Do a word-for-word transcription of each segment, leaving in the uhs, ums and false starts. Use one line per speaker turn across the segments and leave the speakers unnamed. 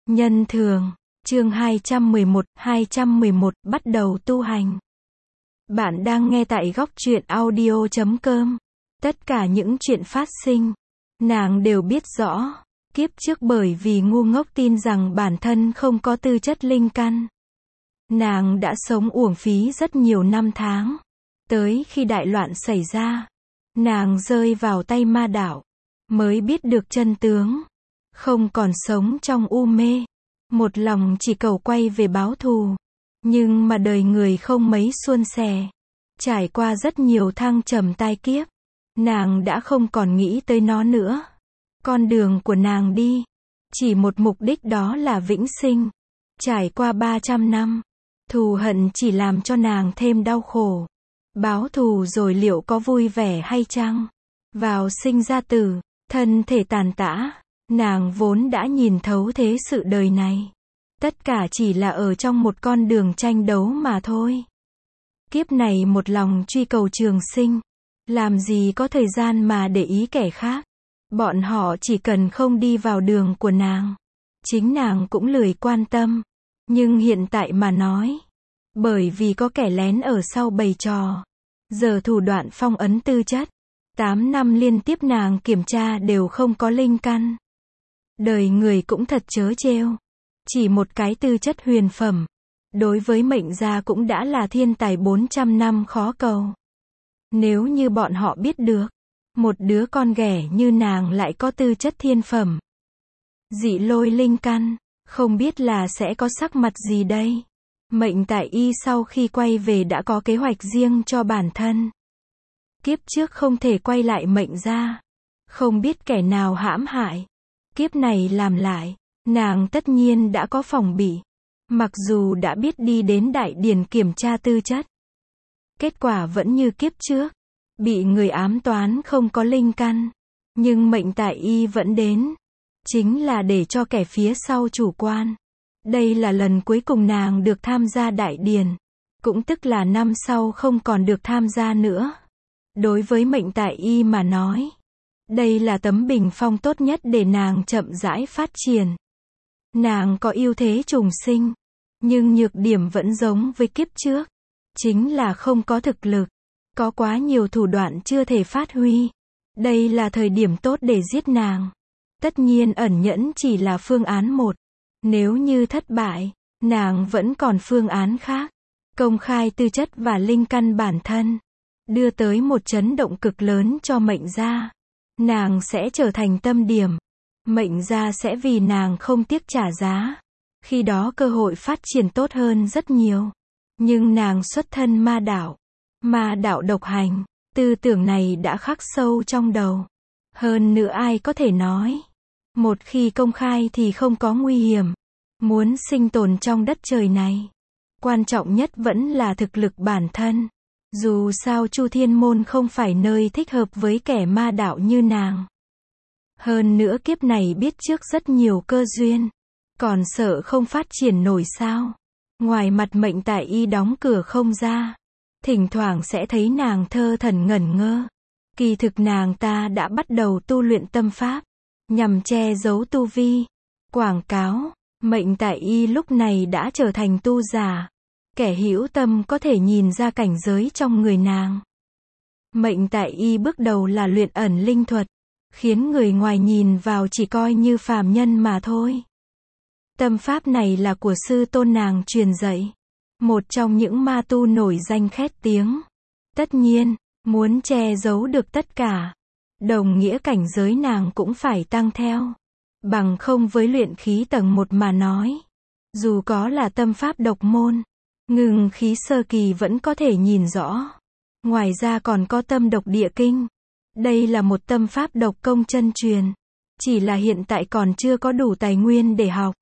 Nhân thường, chương hai trăm mười một, hai trăm mười một, bắt đầu tu hành. Bạn đang nghe tại góc truyện audio chấm com. Tất cả những chuyện phát sinh, nàng đều biết rõ. Kiếp trước bởi vì ngu ngốc tin rằng bản thân không có tư chất linh căn, nàng đã sống uổng phí rất nhiều năm tháng. Tới khi đại loạn xảy ra, nàng rơi vào tay ma đạo, mới biết được chân tướng. Không còn sống trong u mê, một lòng chỉ cầu quay về báo thù. Nhưng mà đời người không mấy suôn sẻ. Trải qua rất nhiều thăng trầm tai kiếp, nàng đã không còn nghĩ tới nó nữa. Con đường của nàng đi, chỉ một mục đích, đó là vĩnh sinh. Trải qua ba trăm năm, thù hận chỉ làm cho nàng thêm đau khổ. Báo thù rồi liệu có vui vẻ hay chăng? Vào sinh ra tử, thân thể tàn tã, nàng vốn đã nhìn thấu thế sự đời này. Tất cả chỉ là ở trong một con đường tranh đấu mà thôi. Kiếp này một lòng truy cầu trường sinh, làm gì có thời gian mà để ý kẻ khác. Bọn họ chỉ cần không đi vào đường của nàng, chính nàng cũng lười quan tâm. Nhưng hiện tại mà nói, bởi vì có kẻ lén ở sau bày trò, giờ thủ đoạn phong ấn tư chất. Tám năm liên tiếp nàng kiểm tra đều không có linh căn. Đời người cũng thật trớ trêu. Chỉ một cái tư chất huyền phẩm, đối với mệnh gia cũng đã là thiên tài bốn trăm năm khó cầu. Nếu như bọn họ biết được, một đứa con ghẻ như nàng lại có tư chất thiên phẩm, dị lôi linh căn, không biết là sẽ có sắc mặt gì đây. Mệnh tại y sau khi quay về đã có kế hoạch riêng cho bản thân. Kiếp trước không thể quay lại mệnh gia, không biết kẻ nào hãm hại. Kiếp này làm lại, nàng tất nhiên đã có phòng bị. Mặc dù đã biết đi đến đại điển kiểm tra tư chất, kết quả vẫn như kiếp trước, bị người ám toán không có linh căn. Nhưng mệnh tại y vẫn đến, chính là để cho kẻ phía sau chủ quan. Đây là lần cuối cùng nàng được tham gia đại điển, cũng tức là năm sau không còn được tham gia nữa. Đối với mệnh tại y mà nói, đây là tấm bình phong tốt nhất để nàng chậm rãi phát triển. Nàng có ưu thế trùng sinh, nhưng nhược điểm vẫn giống với kiếp trước, chính là không có thực lực, có quá nhiều thủ đoạn chưa thể phát huy. Đây là thời điểm tốt để giết nàng. Tất nhiên ẩn nhẫn chỉ là phương án một. Nếu như thất bại, nàng vẫn còn phương án khác. Công khai tư chất và linh căn bản thân, đưa tới một chấn động cực lớn cho mệnh gia. Nàng sẽ trở thành tâm điểm. Mệnh gia sẽ vì nàng không tiếc trả giá. Khi đó cơ hội phát triển tốt hơn rất nhiều. Nhưng nàng xuất thân ma đạo. Ma đạo độc hành. Tư tưởng này đã khắc sâu trong đầu. Hơn nữa ai có thể nói, một khi công khai thì không có nguy hiểm. Muốn sinh tồn trong đất trời này, quan trọng nhất vẫn là thực lực bản thân. Dù sao Chu Thiên Môn không phải nơi thích hợp với kẻ ma đạo như nàng. Hơn nữa kiếp này biết trước rất nhiều cơ duyên, còn sợ không phát triển nổi sao. Ngoài mặt mệnh tại y đóng cửa không ra, thỉnh thoảng sẽ thấy nàng thơ thẩn ngẩn ngơ. Kỳ thực nàng ta đã bắt đầu tu luyện tâm pháp, nhằm che giấu tu vi, quảng cáo. Mệnh tại y lúc này đã trở thành tu giả. Kẻ hữu tâm có thể nhìn ra cảnh giới trong người nàng. Mệnh tại y bước đầu là luyện ẩn linh thuật, khiến người ngoài nhìn vào chỉ coi như phàm nhân mà thôi. Tâm pháp này là của sư tôn nàng truyền dạy, một trong những ma tu nổi danh khét tiếng. Tất nhiên, muốn che giấu được tất cả, đồng nghĩa cảnh giới nàng cũng phải tăng theo. Bằng không với luyện khí tầng một mà nói, dù có là tâm pháp độc môn, ngưng khí sơ kỳ vẫn có thể nhìn rõ. Ngoài ra còn có tâm độc địa kinh. Đây là một tâm pháp độc công chân truyền, chỉ là hiện tại còn chưa có đủ tài nguyên để học.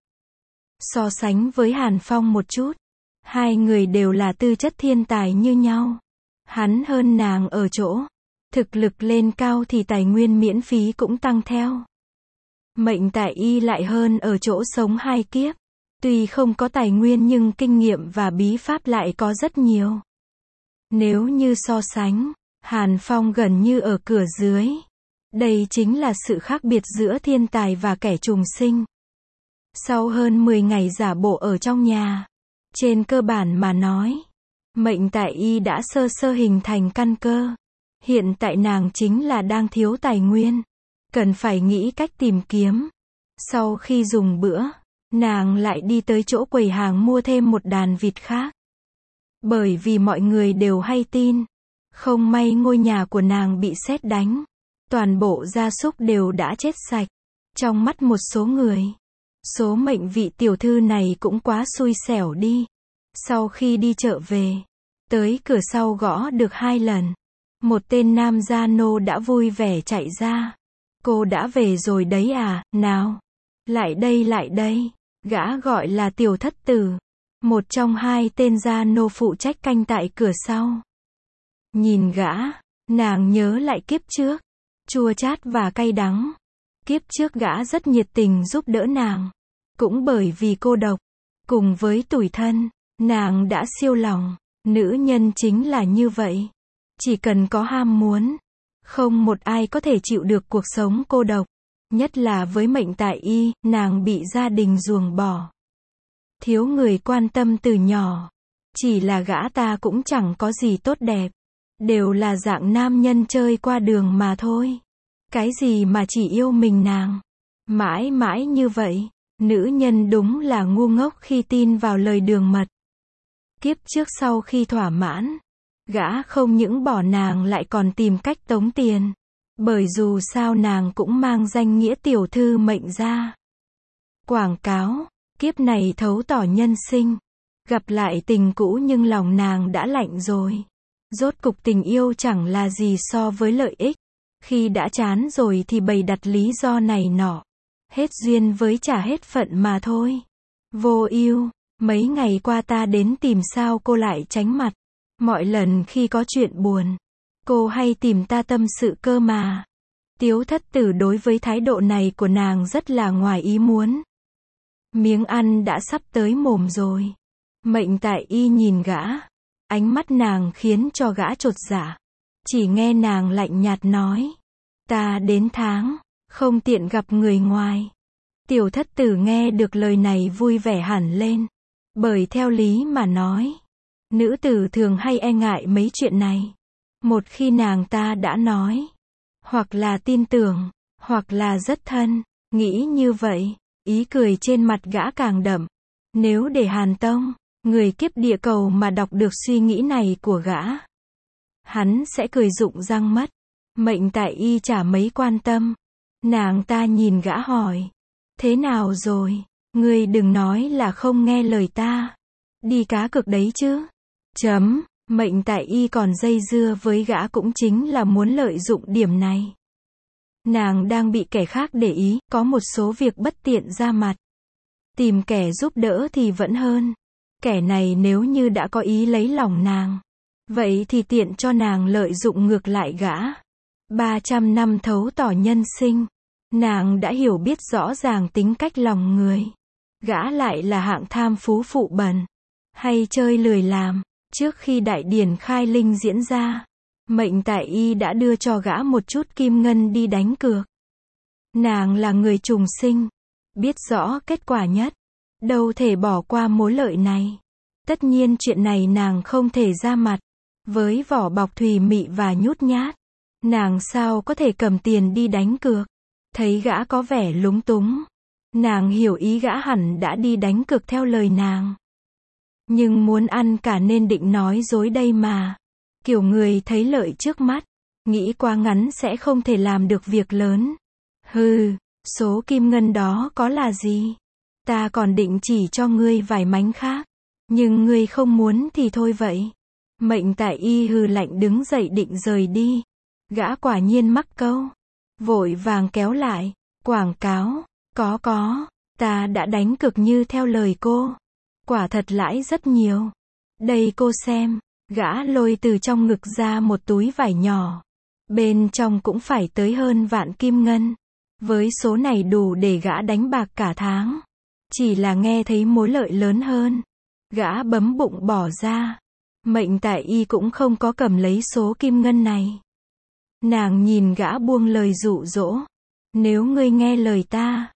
So sánh với Hàn Phong một chút, hai người đều là tư chất thiên tài như nhau. Hắn hơn nàng ở chỗ, thực lực lên cao thì tài nguyên miễn phí cũng tăng theo. Mệnh tại y lại hơn ở chỗ sống hai kiếp. Tuy không có tài nguyên nhưng kinh nghiệm và bí pháp lại có rất nhiều. Nếu như so sánh, Hàn Phong gần như ở cửa dưới. Đây chính là sự khác biệt giữa thiên tài và kẻ trùng sinh. Sau hơn mười ngày giả bộ ở trong nhà, trên cơ bản mà nói, Mệnh Tại Y đã sơ sơ hình thành căn cơ. Hiện tại nàng chính là đang thiếu tài nguyên, cần phải nghĩ cách tìm kiếm. Sau khi dùng bữa, nàng lại đi tới chỗ quầy hàng mua thêm một đàn vịt khác. Bởi vì mọi người đều hay tin, không may ngôi nhà của nàng bị sét đánh, toàn bộ gia súc đều đã chết sạch. Trong mắt một số người, số mệnh vị tiểu thư này cũng quá xui xẻo đi. Sau khi đi chợ về, tới cửa sau gõ được hai lần, một tên nam gia nô đã vui vẻ chạy ra. Cô đã về rồi đấy à, nào, lại đây lại đây. Gã gọi là Tiểu Thất Tử, một trong hai tên gia nô phụ trách canh tại cửa sau. Nhìn gã, nàng nhớ lại kiếp trước, chua chát và cay đắng. Kiếp trước gã rất nhiệt tình giúp đỡ nàng, cũng bởi vì cô độc, cùng với tủi thân, nàng đã siêu lòng. Nữ nhân chính là như vậy, chỉ cần có ham muốn, không một ai có thể chịu được cuộc sống cô độc. Nhất là với Mệnh Tại Y, nàng bị gia đình ruồng bỏ, thiếu người quan tâm từ nhỏ. Chỉ là gã ta cũng chẳng có gì tốt đẹp, đều là dạng nam nhân chơi qua đường mà thôi. Cái gì mà chỉ yêu mình nàng, mãi mãi như vậy. Nữ nhân đúng là ngu ngốc khi tin vào lời đường mật. Kiếp trước sau khi thỏa mãn, gã không những bỏ nàng lại còn tìm cách tống tiền. Bởi dù sao nàng cũng mang danh nghĩa tiểu thư Mệnh gia. Quảng cáo, kiếp này thấu tỏ nhân sinh. Gặp lại tình cũ nhưng lòng nàng đã lạnh rồi. Rốt cục tình yêu chẳng là gì so với lợi ích. Khi đã chán rồi thì bày đặt lý do này nọ. Hết duyên với chả hết phận mà thôi. Vô ưu, mấy ngày qua ta đến tìm sao cô lại tránh mặt. Mọi lần khi có chuyện buồn, cô hay tìm ta tâm sự cơ mà. Tiếu Thất Tử đối với thái độ này của nàng rất là ngoài ý muốn. Miếng ăn đã sắp tới mồm rồi. Mệnh Tại Y nhìn gã, ánh mắt nàng khiến cho gã chột dạ. Chỉ nghe nàng lạnh nhạt nói, ta đến tháng, không tiện gặp người ngoài. Tiểu Thất Tử nghe được lời này vui vẻ hẳn lên. Bởi theo lý mà nói, nữ tử thường hay e ngại mấy chuyện này. Một khi nàng ta đã nói, hoặc là tin tưởng, hoặc là rất thân. Nghĩ như vậy, ý cười trên mặt gã càng đậm. Nếu để Hàn Tông, người kiếp địa cầu mà đọc được suy nghĩ này của gã, hắn sẽ cười rụng răng mất. Mệnh Tại Y chả mấy quan tâm. Nàng ta nhìn gã hỏi, thế nào rồi? Ngươi đừng nói là không nghe lời ta. Đi cá cược đấy chứ. Chấm. Mệnh Tại Y còn dây dưa với gã cũng chính là muốn lợi dụng điểm này. Nàng đang bị kẻ khác để ý, có một số việc bất tiện ra mặt. Tìm kẻ giúp đỡ thì vẫn hơn. Kẻ này nếu như đã có ý lấy lòng nàng, vậy thì tiện cho nàng lợi dụng ngược lại gã. ba trăm năm thấu tỏ nhân sinh, nàng đã hiểu biết rõ ràng tính cách lòng người. Gã lại là hạng tham phú phụ bẩn, hay chơi lười làm. Trước khi đại điển khai linh diễn ra, Mệnh Tại Y đã đưa cho gã một chút kim ngân đi đánh cược. Nàng là người trùng sinh, biết rõ kết quả nhất, đâu thể bỏ qua mối lợi này. Tất nhiên chuyện này nàng không thể ra mặt. Với vỏ bọc thùy mị và nhút nhát, nàng sao có thể cầm tiền đi đánh cược. Thấy gã có vẻ lúng túng, nàng hiểu ý gã hẳn đã đi đánh cược theo lời nàng. Nhưng muốn ăn cả nên định nói dối đây mà. Kiểu người thấy lợi trước mắt, nghĩ quá ngắn sẽ không thể làm được việc lớn. Hừ, số kim ngân đó có là gì? Ta còn định chỉ cho ngươi vài mánh khác. Nhưng ngươi không muốn thì thôi vậy. Mệnh Tại Y hừ lạnh đứng dậy định rời đi. Gã quả nhiên mắc câu. Vội vàng kéo lại. Quảng cáo. Có có. Ta đã đánh cược như theo lời cô. Quả thật lãi rất nhiều. Đây cô xem. Gã lôi từ trong ngực ra một túi vải nhỏ. Bên trong cũng phải tới hơn vạn kim ngân. Với số này đủ để gã đánh bạc cả tháng. Chỉ là nghe thấy mối lợi lớn hơn, gã bấm bụng bỏ ra. Mệnh Tại Y cũng không có cầm lấy số kim ngân này. Nàng nhìn gã buông lời dụ dỗ. Nếu ngươi nghe lời ta,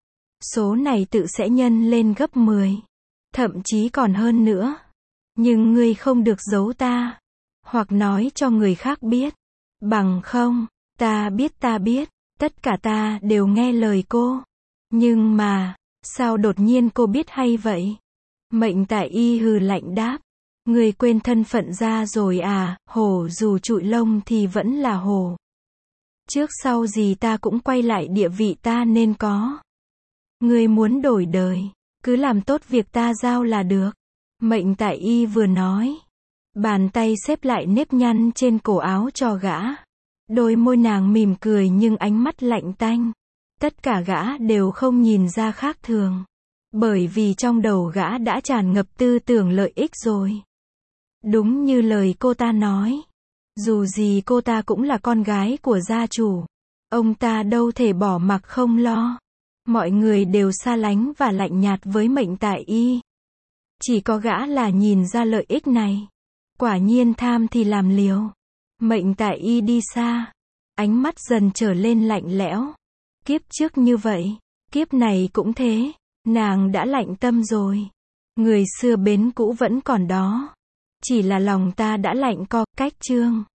số này tự sẽ nhân lên gấp mười, thậm chí còn hơn nữa. Nhưng ngươi không được giấu ta, hoặc nói cho người khác biết. Bằng không, ta biết ta biết, tất cả ta đều nghe lời cô. Nhưng mà, sao đột nhiên cô biết hay vậy? Mệnh Tại Y hừ lạnh đáp. Ngươi quên thân phận ra rồi à, hổ dù trụi lông thì vẫn là hổ. Trước sau gì ta cũng quay lại địa vị ta nên có. Ngươi muốn đổi đời, cứ làm tốt việc ta giao là được. Mệnh Tại Y vừa nói, bàn tay xếp lại nếp nhăn trên cổ áo cho gã. Đôi môi nàng mỉm cười nhưng ánh mắt lạnh tanh. Tất cả gã đều không nhìn ra khác thường. Bởi vì trong đầu gã đã tràn ngập tư tưởng lợi ích rồi. Đúng như lời cô ta nói. Dù gì cô ta cũng là con gái của gia chủ. Ông ta đâu thể bỏ mặc không lo. Mọi người đều xa lánh và lạnh nhạt với Mệnh Tại Y. Chỉ có gã là nhìn ra lợi ích này. Quả nhiên tham thì làm liều. Mệnh Tại Y đi xa. Ánh mắt dần trở lên lạnh lẽo. Kiếp trước như vậy, kiếp này cũng thế. Nàng đã lạnh tâm rồi. Người xưa bến cũ vẫn còn đó. Chỉ là lòng ta đã lạnh co, cách chương.